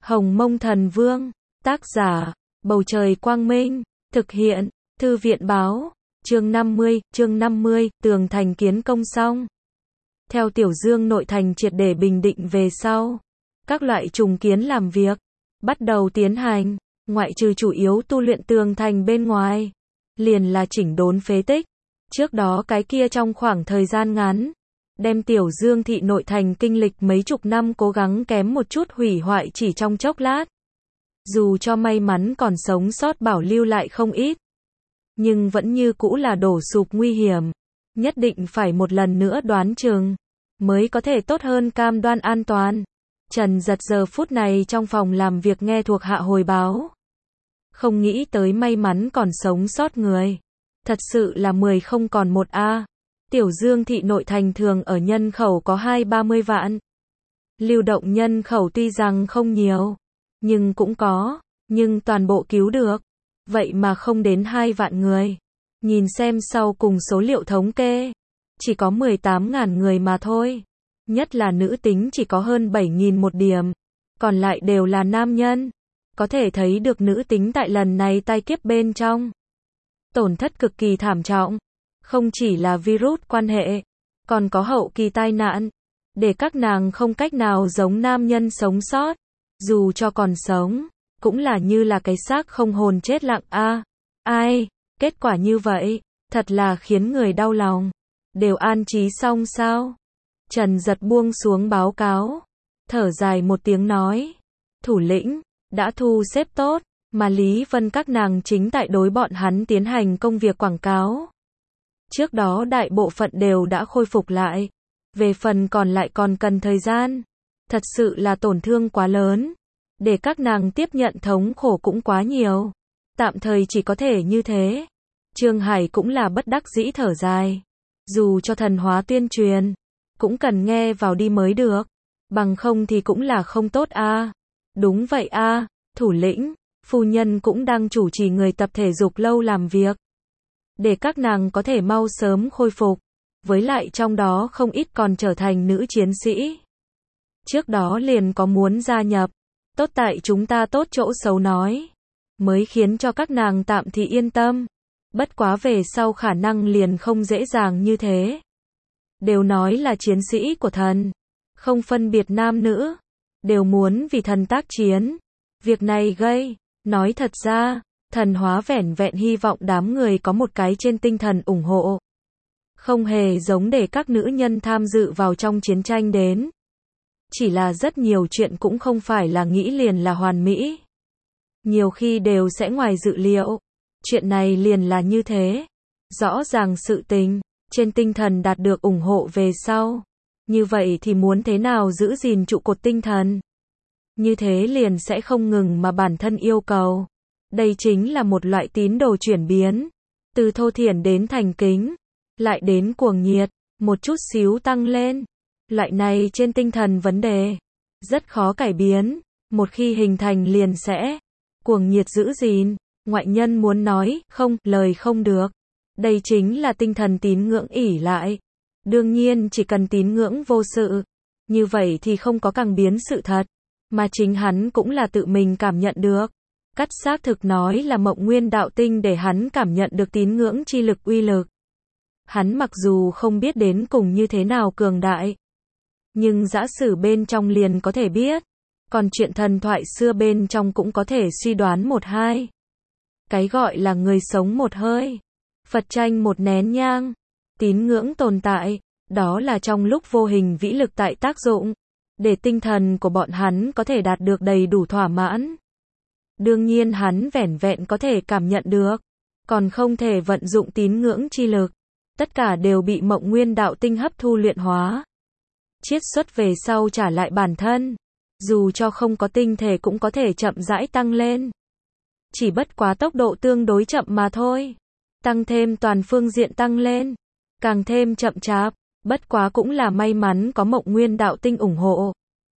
Hồng Mông Thần Vương, tác giả, Bầu Trời Quang Minh, thực hiện, Thư viện Báo, chương 50, tường thành kiến công xong. Theo Tiểu Dương nội thành triệt để bình định về sau, các loại trùng kiến làm việc, bắt đầu tiến hành, ngoại trừ chủ yếu tu luyện tường thành bên ngoài, liền là chỉnh đốn phế tích. Trước đó cái kia trong khoảng thời gian ngắn, đem Tiểu Dương thị nội thành kinh lịch mấy chục năm cố gắng kém một chút hủy hoại chỉ trong chốc lát. Dù cho may mắn còn sống sót bảo lưu lại không ít, nhưng vẫn như cũ là đổ sụp nguy hiểm. Nhất định phải một lần nữa đoán chừng, mới có thể tốt hơn cam đoan an toàn. Trần Giật giờ phút này trong phòng làm việc nghe thuộc hạ hồi báo. Không nghĩ tới may mắn còn sống sót người. Thật sự là 10 không còn một a. Tiểu Dương thị nội thành thường ở nhân khẩu có 20-30 vạn. Lưu động nhân khẩu tuy rằng không nhiều, nhưng cũng có, nhưng toàn bộ cứu được. Vậy mà không đến 2 vạn người. Nhìn xem sau cùng số liệu thống kê, chỉ có 18.000 người mà thôi. Nhất là nữ tính chỉ có hơn 7.000 một điểm, còn lại đều là nam nhân. Có thể thấy được nữ tính tại lần này tai kiếp bên trong tổn thất cực kỳ thảm trọng. Không chỉ là virus quan hệ, còn có hậu kỳ tai nạn, để các nàng không cách nào giống nam nhân sống sót. Dù cho còn sống, cũng là như là cái xác không hồn chết lặng a. Ai, kết quả như vậy, thật là khiến người đau lòng. Đều an trí xong sao? Trần Giật buông xuống báo cáo, thở dài một tiếng nói, thủ lĩnh, đã thu xếp tốt, mà Lý Vân các nàng chính tại đối bọn hắn tiến hành công việc quảng cáo. Trước đó đại bộ phận đều đã khôi phục lại, về phần còn lại còn cần thời gian. Thật sự là tổn thương quá lớn, để các nàng tiếp nhận thống khổ cũng quá nhiều. Tạm thời chỉ có thể như thế. Trương Hải cũng là bất đắc dĩ thở dài. Dù cho thần hóa tuyên truyền, cũng cần nghe vào đi mới được. Bằng không thì cũng là không tốt a. Đúng vậy a, thủ lĩnh, phu nhân cũng đang chủ trì người tập thể dục lâu làm việc, để các nàng có thể mau sớm khôi phục. Với lại trong đó không ít còn trở thành nữ chiến sĩ. Trước đó liền có muốn gia nhập. Tốt tại chúng ta tốt chỗ xấu nói, mới khiến cho các nàng tạm thì yên tâm. Bất quá về sau khả năng liền không dễ dàng như thế. Đều nói là chiến sĩ của thần, không phân biệt nam nữ, đều muốn vì thần tác chiến. Việc này gây, nói thật ra, thần hóa vẻn vẹn hy vọng đám người có một cái trên tinh thần ủng hộ. Không hề giống để các nữ nhân tham dự vào trong chiến tranh đến. Chỉ là rất nhiều chuyện cũng không phải là nghĩ liền là hoàn mỹ. Nhiều khi đều sẽ ngoài dự liệu. Chuyện này liền là như thế. Rõ ràng sự tình, trên tinh thần đạt được ủng hộ về sau. Như vậy thì muốn thế nào giữ gìn trụ cột tinh thần? Như thế liền sẽ không ngừng mà bản thân yêu cầu. Đây chính là một loại tín đồ chuyển biến. Từ thô thiển đến thành kính, lại đến cuồng nhiệt, một chút xíu tăng lên. Loại này trên tinh thần vấn đề, rất khó cải biến. Một khi hình thành liền sẽ cuồng nhiệt giữ gìn. Ngoại nhân muốn nói, không, lời không được. Đây chính là tinh thần tín ngưỡng ỷ lại. Đương nhiên chỉ cần tín ngưỡng vô sự. Như vậy thì không có càng biến sự thật. Mà chính hắn cũng là tự mình cảm nhận được. Cắt xác thực nói là Mộng Nguyên đạo tinh để hắn cảm nhận được tín ngưỡng chi lực uy lực. Hắn mặc dù không biết đến cùng như thế nào cường đại, nhưng giả sử bên trong liền có thể biết. Còn chuyện thần thoại xưa bên trong cũng có thể suy đoán một hai. Cái gọi là người sống một hơi, Phật tranh một nén nhang. Tín ngưỡng tồn tại, đó là trong lúc vô hình vĩ lực tại tác dụng, để tinh thần của bọn hắn có thể đạt được đầy đủ thỏa mãn. Đương nhiên hắn vẻn vẹn có thể cảm nhận được, còn không thể vận dụng tín ngưỡng chi lực. Tất cả đều bị Mộng Nguyên đạo tinh hấp thu luyện hóa. Chiết xuất về sau trả lại bản thân. Dù cho không có tinh thể cũng có thể chậm rãi tăng lên. Chỉ bất quá tốc độ tương đối chậm mà thôi. Tăng thêm toàn phương diện tăng lên, càng thêm chậm chạp. Bất quá cũng là may mắn có Mộng Nguyên đạo tinh ủng hộ,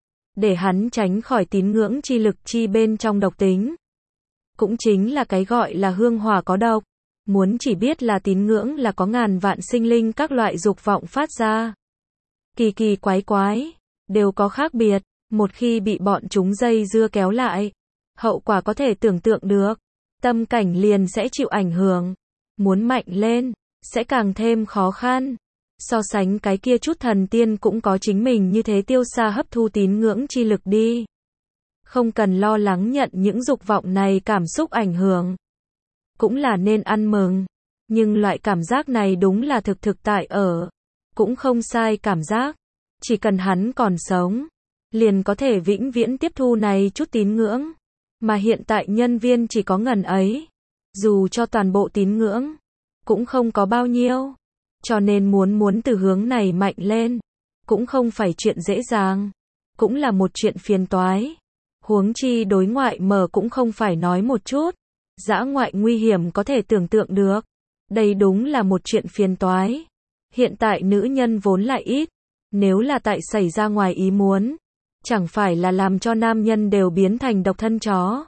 để hắn tránh khỏi tín ngưỡng chi lực chi bên trong độc tính. Cũng chính là cái gọi là hương hỏa có độc. Muốn chỉ biết là tín ngưỡng là có ngàn vạn sinh linh các loại dục vọng phát ra. Kỳ kỳ quái quái, đều có khác biệt. Một khi bị bọn chúng dây dưa kéo lại, hậu quả có thể tưởng tượng được. Tâm cảnh liền sẽ chịu ảnh hưởng. Muốn mạnh lên, sẽ càng thêm khó khăn. So sánh cái kia chút thần tiên cũng có chính mình như thế tiêu xa hấp thu tín ngưỡng chi lực đi. Không cần lo lắng nhận những dục vọng này cảm xúc ảnh hưởng. Cũng là nên ăn mừng. Nhưng loại cảm giác này đúng là thực tại ở. Cũng không sai cảm giác. Chỉ cần hắn còn sống, liền có thể vĩnh viễn tiếp thu này chút tín ngưỡng. Mà hiện tại nhân viên chỉ có ngần ấy. Dù cho toàn bộ tín ngưỡng, cũng không có bao nhiêu. Cho nên muốn từ hướng này mạnh lên, cũng không phải chuyện dễ dàng. Cũng là một chuyện phiền toái. Huống chi đối ngoại mở cũng không phải nói một chút. Dã ngoại nguy hiểm có thể tưởng tượng được. Đây đúng là một chuyện phiền toái. Hiện tại nữ nhân vốn lại ít. Nếu là tại xảy ra ngoài ý muốn, chẳng phải là làm cho nam nhân đều biến thành độc thân chó.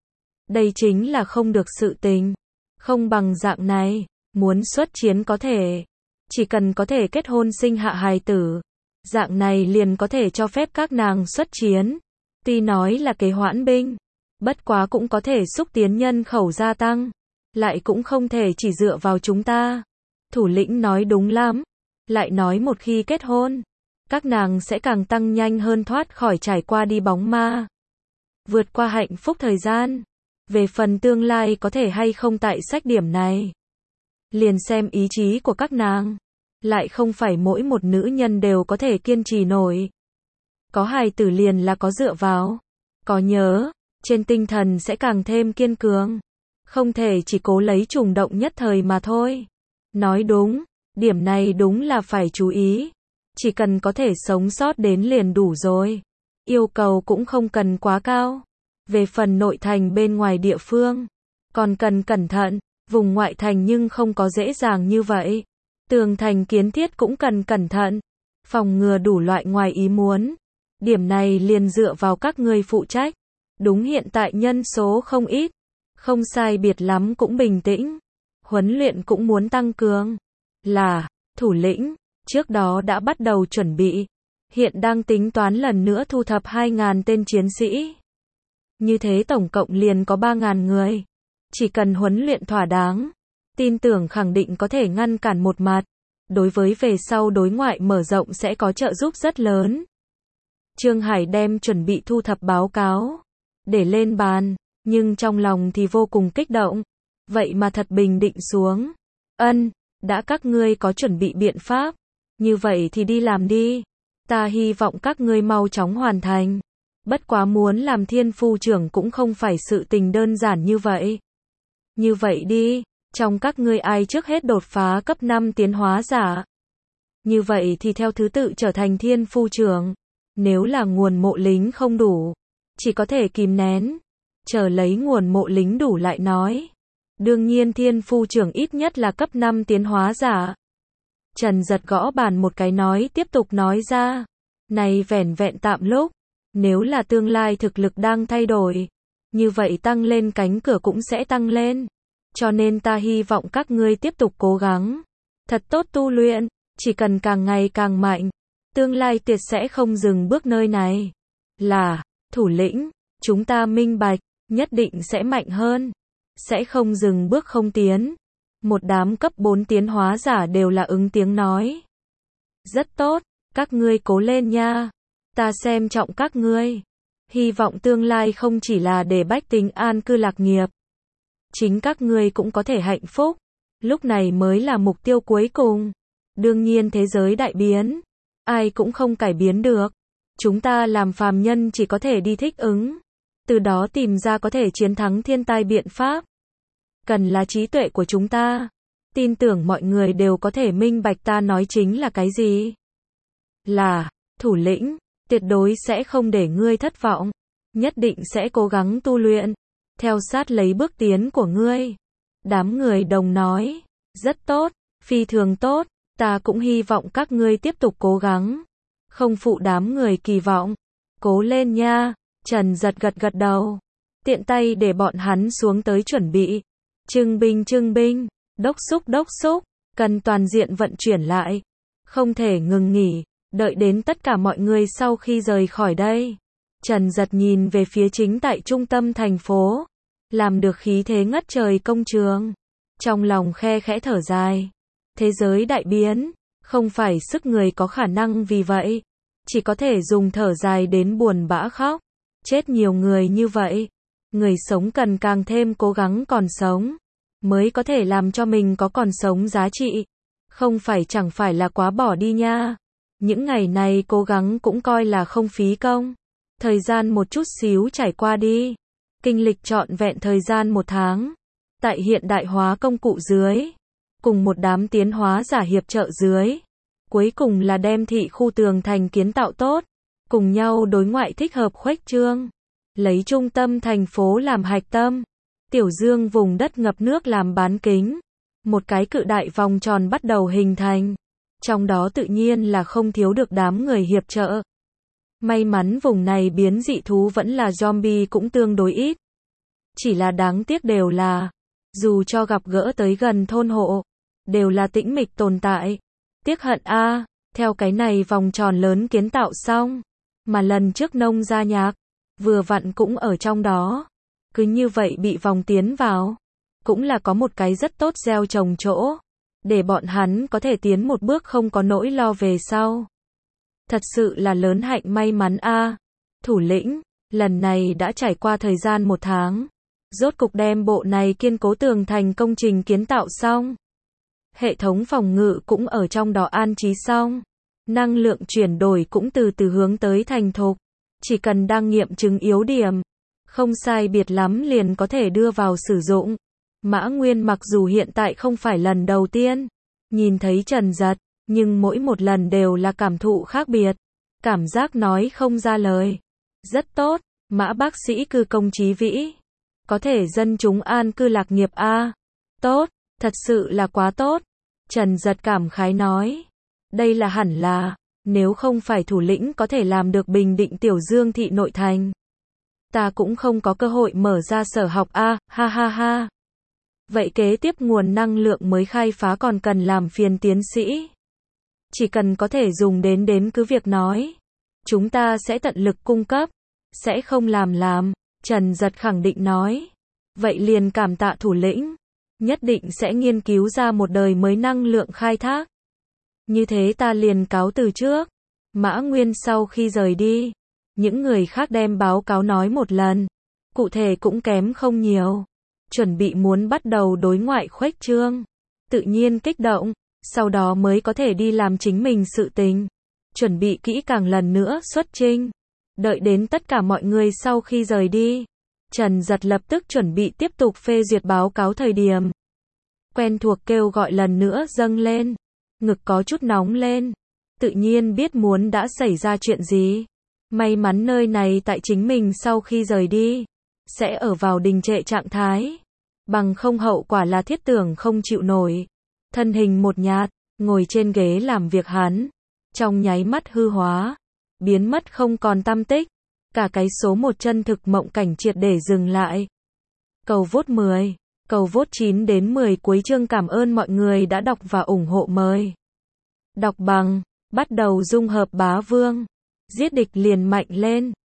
Đây chính là không được sự tình. Không bằng dạng này, muốn xuất chiến có thể. Chỉ cần có thể kết hôn sinh hạ hài tử. Dạng này liền có thể cho phép các nàng xuất chiến. Tuy nói là kế hoãn binh, bất quá cũng có thể xúc tiến nhân khẩu gia tăng. Lại cũng không thể chỉ dựa vào chúng ta. Thủ lĩnh nói đúng lắm. Lại nói một khi kết hôn, các nàng sẽ càng tăng nhanh hơn thoát khỏi trải qua đi bóng ma. Vượt qua hạnh phúc thời gian. Về phần tương lai có thể hay không tại sách điểm này, liền xem ý chí của các nàng. Lại không phải mỗi một nữ nhân đều có thể kiên trì nổi. Có hài tử liền là có dựa vào. Có nhớ, trên tinh thần sẽ càng thêm kiên cường. Không thể chỉ cố lấy trùng động nhất thời mà thôi. Nói đúng, điểm này đúng là phải chú ý. Chỉ cần có thể sống sót đến liền đủ rồi. Yêu cầu cũng không cần quá cao. Về phần nội thành bên ngoài địa phương, còn cần cẩn thận. Vùng ngoại thành nhưng không có dễ dàng như vậy. Tường thành kiến thiết cũng cần cẩn thận. Phòng ngừa đủ loại ngoài ý muốn. Điểm này liền dựa vào các ngươi phụ trách. Đúng hiện tại nhân số không ít. Không sai biệt lắm cũng bình tĩnh. Huấn luyện cũng muốn tăng cường. Là, thủ lĩnh, trước đó đã bắt đầu chuẩn bị. Hiện đang tính toán lần nữa thu thập 2.000 tên chiến sĩ. Như thế tổng cộng liền có 3.000 người. Chỉ cần huấn luyện thỏa đáng, tin tưởng khẳng định có thể ngăn cản một mặt. Đối với về sau đối ngoại mở rộng sẽ có trợ giúp rất lớn. Trương Hải đem chuẩn bị thu thập báo cáo để lên bàn, nhưng trong lòng thì vô cùng kích động. Vậy mà thật bình định xuống. Đã các ngươi có chuẩn bị biện pháp, như vậy thì đi làm đi. Ta hy vọng các ngươi mau chóng hoàn thành. Bất quá muốn làm thiên phu trưởng cũng không phải sự tình đơn giản như vậy. Như vậy đi, trong các ngươi ai trước hết đột phá cấp 5 tiến hóa giả. Như vậy thì theo thứ tự trở thành thiên phu trưởng. Nếu là nguồn mộ lính không đủ, chỉ có thể kìm nén. Chờ lấy nguồn mộ lính đủ lại nói. Đương nhiên thiên phu trưởng ít nhất là cấp 5 tiến hóa giả. Trần Giật gõ bàn một cái nói tiếp tục nói ra. Này vẻn vẹn tạm lúc. Nếu là tương lai thực lực đang thay đổi, như vậy tăng lên cánh cửa cũng sẽ tăng lên. Cho nên ta hy vọng các ngươi tiếp tục cố gắng. Thật tốt tu luyện, chỉ cần càng ngày càng mạnh. Tương lai tuyệt sẽ không dừng bước nơi này. Là, thủ lĩnh, chúng ta minh bạch, nhất định sẽ mạnh hơn. Sẽ không dừng bước không tiến. Một đám cấp 4 tiến hóa giả đều là ứng tiếng nói. Rất tốt, các ngươi cố lên nha. Ta xem trọng các ngươi. Hy vọng tương lai không chỉ là để bách tính an cư lạc nghiệp. Chính các ngươi cũng có thể hạnh phúc. Lúc này mới là mục tiêu cuối cùng. Đương nhiên thế giới đại biến. Ai cũng không cải biến được. Chúng ta làm phàm nhân chỉ có thể đi thích ứng. Từ đó tìm ra có thể chiến thắng thiên tai biện pháp. Cần là trí tuệ của chúng ta. Tin tưởng mọi người đều có thể minh bạch ta nói chính là cái gì. Là, thủ lĩnh, tuyệt đối sẽ không để ngươi thất vọng. Nhất định sẽ cố gắng tu luyện. Theo sát lấy bước tiến của ngươi. Đám người đồng nói. Rất tốt, phi thường tốt. Ta cũng hy vọng các ngươi tiếp tục cố gắng. Không phụ đám người kỳ vọng. Cố lên nha. Trần Giật gật đầu. Tiện tay để bọn hắn xuống tới chuẩn bị. Trưng binh. Đốc xúc. Cần toàn diện vận chuyển lại. Không thể ngừng nghỉ. Đợi đến tất cả mọi người sau khi rời khỏi đây. Trần Giật nhìn về phía chính tại trung tâm thành phố, làm được khí thế ngất trời công trường. Trong lòng khe khẽ thở dài. Thế giới đại biến, không phải sức người có khả năng vì vậy. Chỉ có thể dùng thở dài đến buồn bã khóc. Chết nhiều người như vậy. Người sống cần càng thêm cố gắng còn sống. Mới có thể làm cho mình có còn sống giá trị. Không phải chẳng phải là quá bỏ đi nha. Những ngày này cố gắng cũng coi là không phí công. Thời gian một chút xíu trải qua đi. Kinh lịch trọn vẹn thời gian 1 tháng. Tại hiện đại hóa công cụ dưới. Cùng một đám tiến hóa giả hiệp trợ dưới. Cuối cùng là đem thị khu tường thành kiến tạo tốt. Cùng nhau đối ngoại thích hợp khuếch trương. Lấy trung tâm thành phố làm hạch tâm. Tiểu Dương vùng đất ngập nước làm bán kính. Một cái cự đại vòng tròn bắt đầu hình thành. Trong đó tự nhiên là không thiếu được đám người hiệp trợ. May mắn vùng này biến dị thú vẫn là zombie cũng tương đối ít. Chỉ là đáng tiếc đều là, dù cho gặp gỡ tới gần thôn hộ, đều là tĩnh mịch tồn tại. Tiếc hận a, theo cái này vòng tròn lớn kiến tạo xong, mà lần trước nông gia nhạc, vừa vặn cũng ở trong đó. Cứ như vậy bị vòng tiến vào, cũng là có một cái rất tốt gieo trồng chỗ, để bọn hắn có thể tiến một bước không có nỗi lo về sau. Thật sự là lớn hạnh may mắn a. Thủ lĩnh, lần này đã trải qua thời gian 1 tháng. Rốt cục đem bộ này kiên cố tường thành công trình kiến tạo xong. Hệ thống phòng ngự cũng ở trong đó an trí xong. Năng lượng chuyển đổi cũng từ từ hướng tới thành thục. Chỉ cần đang nghiệm chứng yếu điểm. Không sai biệt lắm liền có thể đưa vào sử dụng. Mã Nguyên mặc dù hiện tại không phải lần đầu tiên nhìn thấy Trần Giật, nhưng mỗi một lần đều là cảm thụ khác biệt. Cảm giác nói không ra lời. Rất tốt, Mã bác sĩ cư công chí vĩ. Có thể dân chúng an cư lạc nghiệp a. Tốt, thật sự là quá tốt. Trần Giật cảm khái nói. Đây là hẳn là, nếu không phải thủ lĩnh có thể làm được bình định Tiểu Dương thị nội thành. Ta cũng không có cơ hội mở ra sở học a, ha ha ha. Vậy kế tiếp nguồn năng lượng mới khai phá còn cần làm phiền tiến sĩ. Chỉ cần có thể dùng đến cứ việc nói. Chúng ta sẽ tận lực cung cấp. Sẽ không làm. Trần Giật khẳng định nói. Vậy liền cảm tạ thủ lĩnh. Nhất định sẽ nghiên cứu ra một đời mới năng lượng khai thác. Như thế ta liền cáo từ trước. Mã Nguyên sau khi rời đi. Những người khác đem báo cáo nói một lần. Cụ thể cũng kém không nhiều. Chuẩn bị muốn bắt đầu đối ngoại khuếch trương. Tự nhiên kích động. Sau đó mới có thể đi làm chính mình sự tình. Chuẩn bị kỹ càng lần nữa xuất chinh. Đợi đến tất cả mọi người sau khi rời đi. Trần Giật lập tức chuẩn bị tiếp tục phê duyệt báo cáo thời điểm. Quen thuộc kêu gọi lần nữa dâng lên. Ngực có chút nóng lên. Tự nhiên biết muốn đã xảy ra chuyện gì. May mắn nơi này tại chính mình sau khi rời đi. Sẽ ở vào đình trệ trạng thái. Bằng không hậu quả là thiết tưởng không chịu nổi. Thân hình một nhạt, ngồi trên ghế làm việc hắn. Trong nháy mắt hư hóa. Biến mất không còn tăm tích. Cả cái số 1 chân thực mộng cảnh triệt để dừng lại. Cầu vote 10. Cầu vote 9 đến 10 cuối chương cảm ơn mọi người đã đọc và ủng hộ mời. Đọc bằng. Bắt đầu dung hợp bá vương. Giết địch liền mạnh lên.